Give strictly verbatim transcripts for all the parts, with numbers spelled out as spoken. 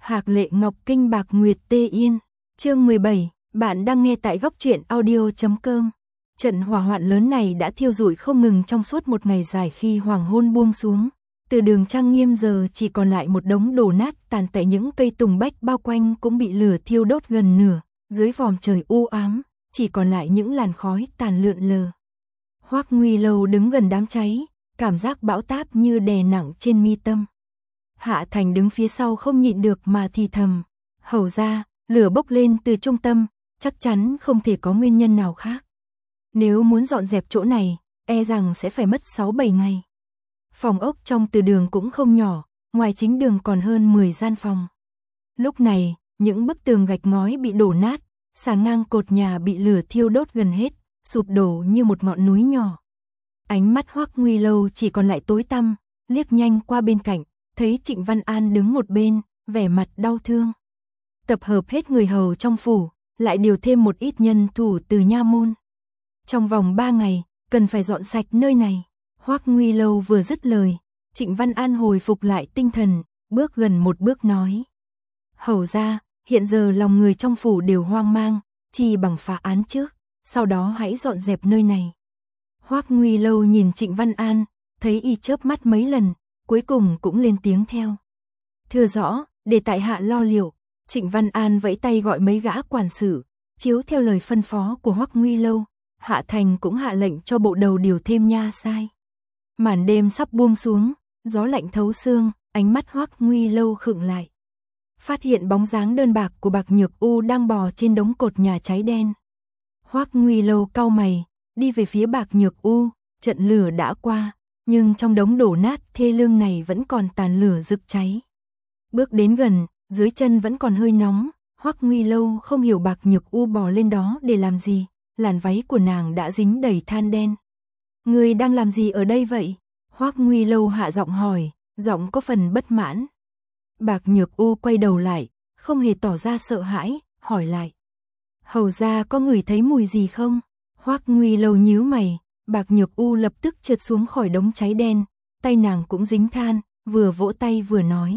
Hạc Lệ Ngọc Kinh Bạc Nguyệt Tê Yên. Chương mười bảy, bạn đang nghe tại góc truyện audio chấm com. Trận hỏa hoạn lớn này đã thiêu rụi không ngừng trong suốt một ngày dài. Khi hoàng hôn buông xuống, từ đường trang nghiêm giờ chỉ còn lại một đống đổ nát tàn tạ, những cây tùng bách bao quanh cũng bị lửa thiêu đốt gần nửa, dưới vòm trời u ám, chỉ còn lại những làn khói tàn lượn lờ. Hoắc Nguy Lâu đứng gần đám cháy, cảm giác bão táp như đè nặng trên mi tâm. Hạ Thành đứng phía sau không nhịn được mà thì thầm, hầu ra, lửa bốc lên từ trung tâm, chắc chắn không thể có nguyên nhân nào khác. Nếu muốn dọn dẹp chỗ này, e rằng sẽ phải mất sáu bảy ngày. Phòng ốc trong từ đường cũng không nhỏ, ngoài chính đường còn hơn mười gian phòng. Lúc này, những bức tường gạch ngói bị đổ nát, xà ngang cột nhà bị lửa thiêu đốt gần hết, sụp đổ như một ngọn núi nhỏ. Ánh mắt Hoắc Nguy Lâu chỉ còn lại tối tăm, liếc nhanh qua bên cạnh, thấy Trịnh Văn An đứng một bên, vẻ mặt đau thương. Tập hợp hết người hầu trong phủ, lại điều thêm một ít nhân thủ từ nha môn. Trong vòng ba ngày, cần phải dọn sạch nơi này. Hoắc Nguy Lâu vừa dứt lời, Trịnh Văn An hồi phục lại tinh thần, bước gần một bước nói. Hầu ra, hiện giờ lòng người trong phủ đều hoang mang, chỉ bằng phá án trước, sau đó hãy dọn dẹp nơi này. Hoắc Nguy Lâu nhìn Trịnh Văn An, thấy y chớp mắt mấy lần, cuối cùng cũng lên tiếng theo. Thưa rõ, để tại hạ lo liệu. Trịnh Văn An vẫy tay gọi mấy gã quản sự, chiếu theo lời phân phó của Hoắc Nguy Lâu, Hạ Thành cũng hạ lệnh cho bộ đầu điều thêm nha sai. Màn đêm sắp buông xuống, gió lạnh thấu xương, ánh mắt Hoắc Nguy Lâu khựng lại. Phát hiện bóng dáng đơn bạc của Bạc Nhược U đang bò trên đống cột nhà cháy đen. Hoắc Nguy Lâu cau mày, đi về phía Bạc Nhược U, trận lửa đã qua, nhưng trong đống đổ nát thê lương này vẫn còn tàn lửa rực cháy. Bước đến gần, dưới chân vẫn còn hơi nóng, Hoắc Nguy Lâu không hiểu Bạc Nhược U bò lên đó để làm gì, làn váy của nàng đã dính đầy than đen. Ngươi đang làm gì ở đây vậy? Hoắc Nguy Lâu hạ giọng hỏi, giọng có phần bất mãn. Bạc Nhược U quay đầu lại, không hề tỏ ra sợ hãi, hỏi lại. Hầu ra có ngửi thấy mùi gì không? Hoắc Nguy Lâu nhíu mày, Bạc Nhược U lập tức trượt xuống khỏi đống cháy đen, tay nàng cũng dính than, vừa vỗ tay vừa nói.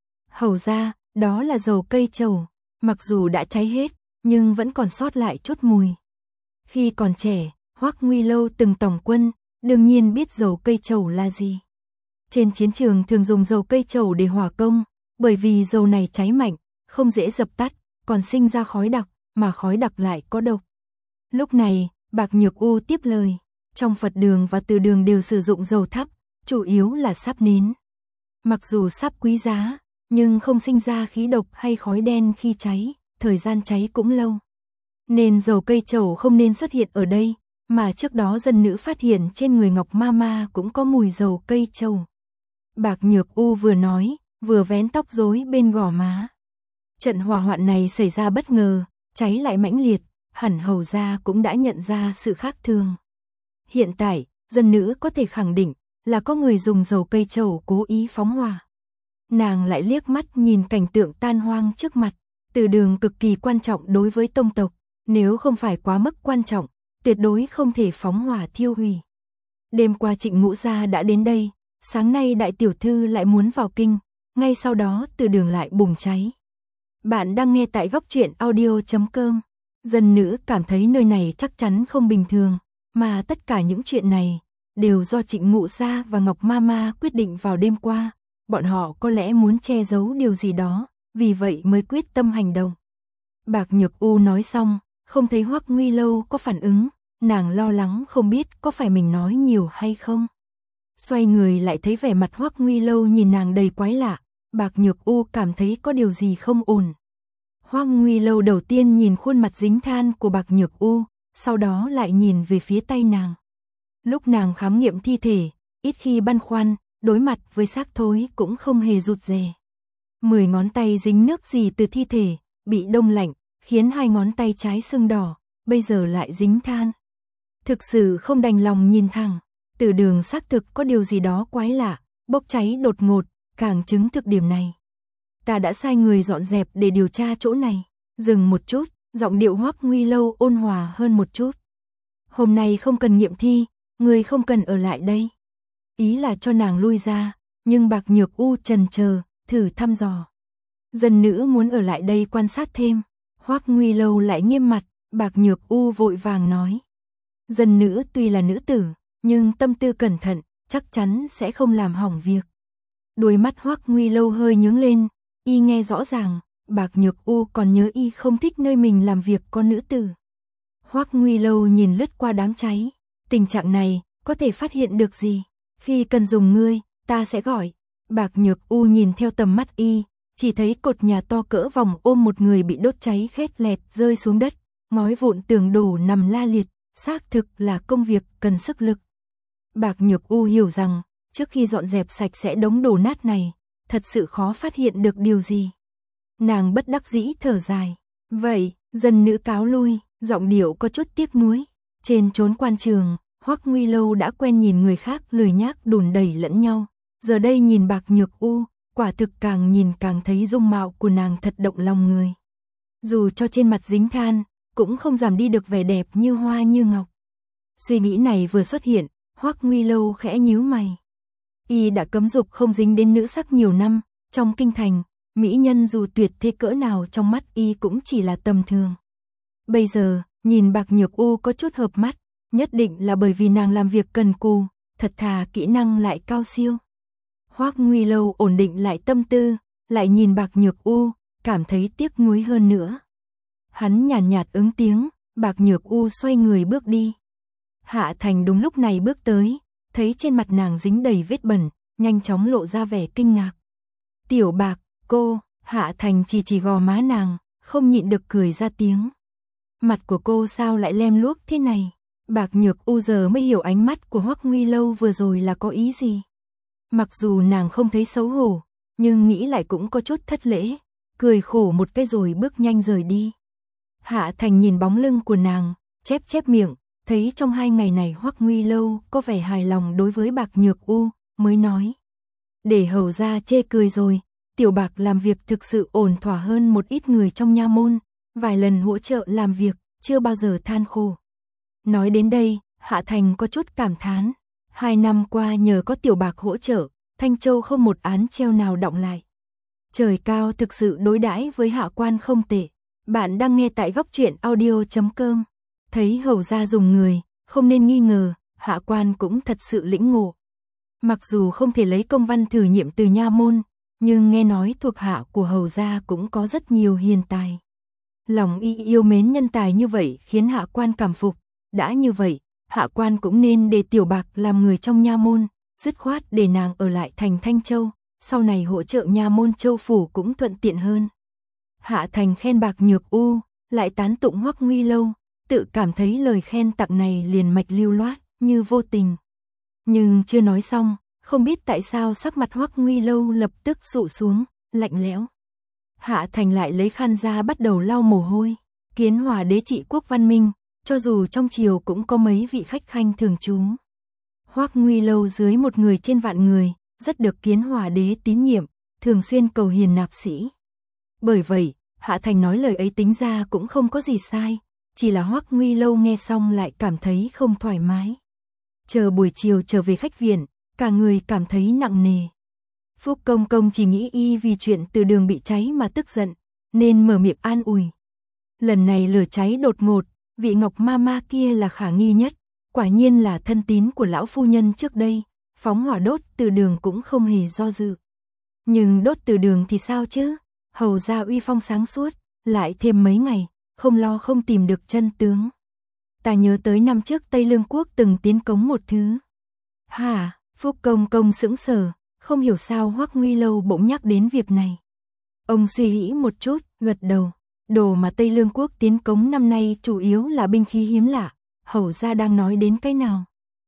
Hầu ra, đó là dầu cây trầu, mặc dù đã cháy hết, nhưng vẫn còn sót lại chút mùi. Khi còn trẻ, Hoắc Nguy Lâu từng tổng quân, đương nhiên biết dầu cây trầu là gì. Trên chiến trường thường dùng dầu cây trầu để hỏa công, bởi vì dầu này cháy mạnh, không dễ dập tắt, còn sinh ra khói đặc, mà khói đặc lại có độc. Lúc này, Bạc Nhược U tiếp lời, trong Phật đường và từ đường đều sử dụng dầu thắp, chủ yếu là sáp nến. Mặc dù sáp quý giá, nhưng không sinh ra khí độc hay khói đen khi cháy, thời gian cháy cũng lâu. Nên dầu cây trầu không nên xuất hiện ở đây, mà trước đó dân nữ phát hiện trên người Ngọc Ma Ma cũng có mùi dầu cây trầu. Bạc Nhược U vừa nói, vừa vén tóc rối bên gò má. Trận hỏa hoạn này xảy ra bất ngờ, cháy lại mãnh liệt, hẳn hầu gia cũng đã nhận ra sự khác thường. Hiện tại, dân nữ có thể khẳng định là có người dùng dầu cây trầu cố ý phóng hỏa. Nàng lại liếc mắt nhìn cảnh tượng tan hoang trước mặt, từ đường cực kỳ quan trọng đối với tông tộc, nếu không phải quá mức quan trọng, tuyệt đối không thể phóng hỏa thiêu hủy. Đêm qua Trịnh Ngũ Gia đã đến đây, sáng nay đại tiểu thư lại muốn vào kinh, ngay sau đó từ đường lại bùng cháy. Bạn đang nghe tại góc truyện audio chấm com. Dân nữ cảm thấy nơi này chắc chắn không bình thường, mà tất cả những chuyện này đều do Trịnh Ngũ Gia và Ngọc Ma Ma quyết định vào đêm qua. Bọn họ có lẽ muốn che giấu điều gì đó, vì vậy mới quyết tâm hành động. Bạc Nhược U nói xong, không thấy Hoắc Nguy Lâu có phản ứng, nàng lo lắng không biết có phải mình nói nhiều hay không. Xoay người lại thấy vẻ mặt Hoắc Nguy Lâu nhìn nàng đầy quái lạ, Bạc Nhược U cảm thấy có điều gì không ổn. Hoắc Nguy Lâu đầu tiên nhìn khuôn mặt dính than của Bạc Nhược U, sau đó lại nhìn về phía tay nàng. Lúc nàng khám nghiệm thi thể, ít khi băn khoăn, đối mặt với xác thối cũng không hề rụt rè. Mười ngón tay dính nước gì từ thi thể, bị đông lạnh, khiến hai ngón tay trái sưng đỏ, bây giờ lại dính than. Thực sự không đành lòng nhìn thẳng, từ đường xác thực có điều gì đó quái lạ, bốc cháy đột ngột, càng chứng thực điểm này. Ta đã sai người dọn dẹp để điều tra chỗ này. Dừng một chút, giọng điệu Hoắc Nguy Lâu ôn hòa hơn một chút. Hôm nay không cần nghiệm thi, người không cần ở lại đây. Ý là cho nàng lui ra, nhưng Bạc Nhược U chần chờ, thử thăm dò. Dân nữ muốn ở lại đây quan sát thêm. Hoắc Nguy Lâu lại nghiêm mặt, Bạc Nhược U vội vàng nói. Dân nữ tuy là nữ tử, nhưng tâm tư cẩn thận, chắc chắn sẽ không làm hỏng việc. Đôi mắt Hoắc Nguy Lâu hơi nhướng lên, y nghe rõ ràng, Bạc Nhược U còn nhớ y không thích nơi mình làm việc có nữ tử. Hoắc Nguy Lâu nhìn lướt qua đám cháy, tình trạng này, có thể phát hiện được gì? Khi cần dùng ngươi, ta sẽ gọi. Bạc Nhược U nhìn theo tầm mắt y, chỉ thấy cột nhà to cỡ vòng ôm một người bị đốt cháy khét lẹt rơi xuống đất, ngói vụn tường đổ nằm la liệt, xác thực là công việc cần sức lực. Bạc Nhược U hiểu rằng, trước khi dọn dẹp sạch sẽ đống đổ nát này, thật sự khó phát hiện được điều gì. Nàng bất đắc dĩ thở dài. Vậy, dân nữ cáo lui, giọng điệu có chút tiếc nuối. Trên chốn quan trường, Hoắc Nguy Lâu đã quen nhìn người khác lười nhác đùn đẩy lẫn nhau. Giờ đây nhìn Bạc Nhược U, quả thực càng nhìn càng thấy dung mạo của nàng thật động lòng người. Dù cho trên mặt dính than, cũng không giảm đi được vẻ đẹp như hoa như ngọc. Suy nghĩ này vừa xuất hiện, Hoắc Nguy Lâu khẽ nhíu mày. Y đã cấm dục không dính đến nữ sắc nhiều năm, trong kinh thành, mỹ nhân dù tuyệt thế cỡ nào trong mắt y cũng chỉ là tầm thường. Bây giờ, nhìn Bạc Nhược U có chút hợp mắt, nhất định là bởi vì nàng làm việc cần cù, thật thà kỹ năng lại cao siêu. Hoắc Nguy Lâu ổn định lại tâm tư, lại nhìn Bạc Nhược U, cảm thấy tiếc nuối hơn nữa. Hắn nhàn nhạt, nhạt ứng tiếng, Bạc Nhược U xoay người bước đi. Hạ Thành đúng lúc này bước tới, thấy trên mặt nàng dính đầy vết bẩn, nhanh chóng lộ ra vẻ kinh ngạc. Tiểu Bạc, cô, Hạ Thành chỉ chỉ gò má nàng, không nhịn được cười ra tiếng. Mặt của cô sao lại lem luốc thế này? Bạc Nhược U giờ mới hiểu ánh mắt của Hoắc Nguy Lâu vừa rồi là có ý gì. Mặc dù nàng không thấy xấu hổ, nhưng nghĩ lại cũng có chút thất lễ, cười khổ một cái rồi bước nhanh rời đi. Hạ Thành nhìn bóng lưng của nàng, chép chép miệng, thấy trong hai ngày này Hoắc Nguy Lâu có vẻ hài lòng đối với Bạc Nhược U, mới nói. Để hầu ra chê cười rồi, Tiểu Bạc làm việc thực sự ổn thỏa hơn một ít người trong nha môn, vài lần hỗ trợ làm việc, chưa bao giờ than khổ. Nói đến đây, Hạ Thành có chút cảm thán. Hai năm qua nhờ có Tiểu Bạc hỗ trợ, Thanh Châu không một án treo nào đọng lại. Trời cao thực sự đối đãi với hạ quan không tệ. Bạn đang nghe tại góc truyện audio chấm com. Thấy hầu gia dùng người, không nên nghi ngờ, hạ quan cũng thật sự lĩnh ngộ. Mặc dù không thể lấy công văn thử nhiệm từ nha môn, nhưng nghe nói thuộc hạ của hầu gia cũng có rất nhiều hiền tài. Lòng y yêu mến nhân tài như vậy khiến hạ quan cảm phục. Đã như vậy, hạ quan cũng nên để Tiểu Bạc làm người trong nha môn, dứt khoát để nàng ở lại thành Thanh Châu, sau này hỗ trợ nha môn châu phủ cũng thuận tiện hơn. Hạ Thành khen Bạc Nhược U, lại tán tụng Hoắc Nguy Lâu, tự cảm thấy lời khen tặng này liền mạch lưu loát, như vô tình. Nhưng chưa nói xong, không biết tại sao sắc mặt Hoắc Nguy Lâu lập tức dụ xuống, lạnh lẽo. Hạ Thành lại lấy khăn ra bắt đầu lau mồ hôi. Kiến Hòa đế trị quốc văn minh, cho dù trong triều cũng có mấy vị khách khanh thường trú. Hoắc Nguy Lâu dưới một người trên vạn người, rất được Kiến Hòa đế tín nhiệm, thường xuyên cầu hiền nạp sĩ. Bởi vậy, Hạ Thành nói lời ấy tính ra cũng không có gì sai, chỉ là Hoắc Nguy Lâu nghe xong lại cảm thấy không thoải mái. Chờ buổi chiều trở về khách viện, cả người cảm thấy nặng nề. Phúc Công Công chỉ nghĩ y vì chuyện từ đường bị cháy mà tức giận, nên mở miệng an ủi. Lần này lửa cháy đột ngột, vị Ngọc ma ma kia là khả nghi nhất, quả nhiên là thân tín của lão phu nhân trước đây, phóng hỏa đốt từ đường cũng không hề do dự. Nhưng đốt từ đường thì sao chứ? Hầu gia uy phong sáng suốt, lại thêm mấy ngày, không lo không tìm được chân tướng. Ta nhớ tới năm trước Tây Lương quốc từng tiến cống một thứ. Hả? Phúc Công Công sững sờ, không hiểu sao Hoắc Nguy Lâu bỗng nhắc đến việc này. Ông suy nghĩ một chút, gật đầu. Đồ mà Tây Lương quốc tiến cống năm nay chủ yếu là binh khí hiếm lạ. Hầu gia đang nói đến cái nào?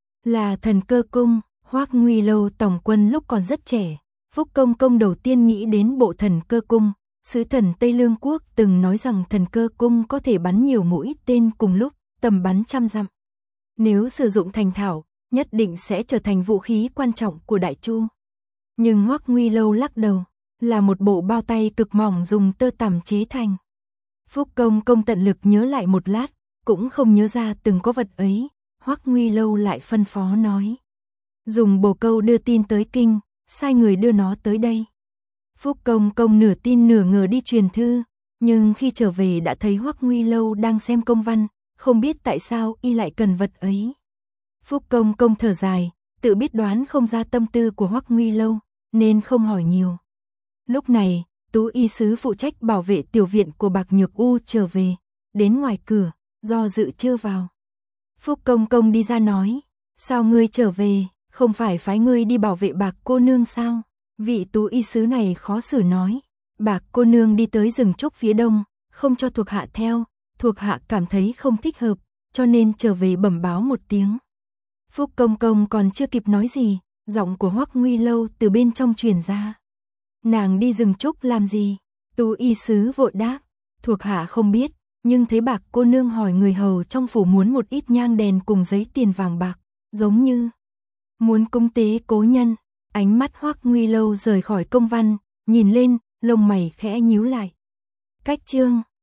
Là Thần Cơ Cung. Hoắc Nguy Lâu tổng quân lúc còn rất trẻ, Phúc Công Công đầu tiên nghĩ đến bộ Thần Cơ Cung. Sứ thần Tây Lương quốc từng nói rằng Thần Cơ Cung có thể bắn nhiều mũi tên cùng lúc, tầm bắn trăm dặm. Nếu sử dụng thành thạo, nhất định sẽ trở thành vũ khí quan trọng của Đại Chu. Nhưng Hoắc Nguy Lâu lắc đầu, là một bộ bao tay cực mỏng dùng tơ tằm chế thành. Phúc Công Công tận lực nhớ lại một lát, cũng không nhớ ra từng có vật ấy. Hoắc Nguy Lâu lại phân phó nói, dùng bồ câu đưa tin tới kinh, sai người đưa nó tới đây. Phúc Công Công nửa tin nửa ngờ đi truyền thư, nhưng khi trở về đã thấy Hoắc Nguy Lâu đang xem công văn, không biết tại sao y lại cần vật ấy. Phúc Công Công thở dài, tự biết đoán không ra tâm tư của Hoắc Nguy Lâu, nên không hỏi nhiều. Lúc này, Tú y sứ phụ trách bảo vệ tiểu viện của Bạc Nhược U trở về, đến ngoài cửa, do dự chưa vào. Phúc Công Công đi ra nói, sao ngươi trở về, không phải phái ngươi đi bảo vệ Bạc cô nương sao? Vị Tú y sứ này khó xử nói, Bạc cô nương đi tới rừng trúc phía đông, không cho thuộc hạ theo, thuộc hạ cảm thấy không thích hợp, cho nên trở về bẩm báo một tiếng. Phúc Công Công còn chưa kịp nói gì, giọng của Hoắc Nguy Lâu từ bên trong truyền ra. Nàng đi rừng trúc làm gì? Tú y sứ vội đáp, thuộc hạ không biết, nhưng thấy Bạc cô nương hỏi người hầu trong phủ muốn một ít nhang đèn cùng giấy tiền vàng bạc, giống như muốn cúng tế cố nhân. Ánh mắt Hoắc Nguy Lâu rời khỏi công văn, nhìn lên, lông mày khẽ nhíu lại. Cách chương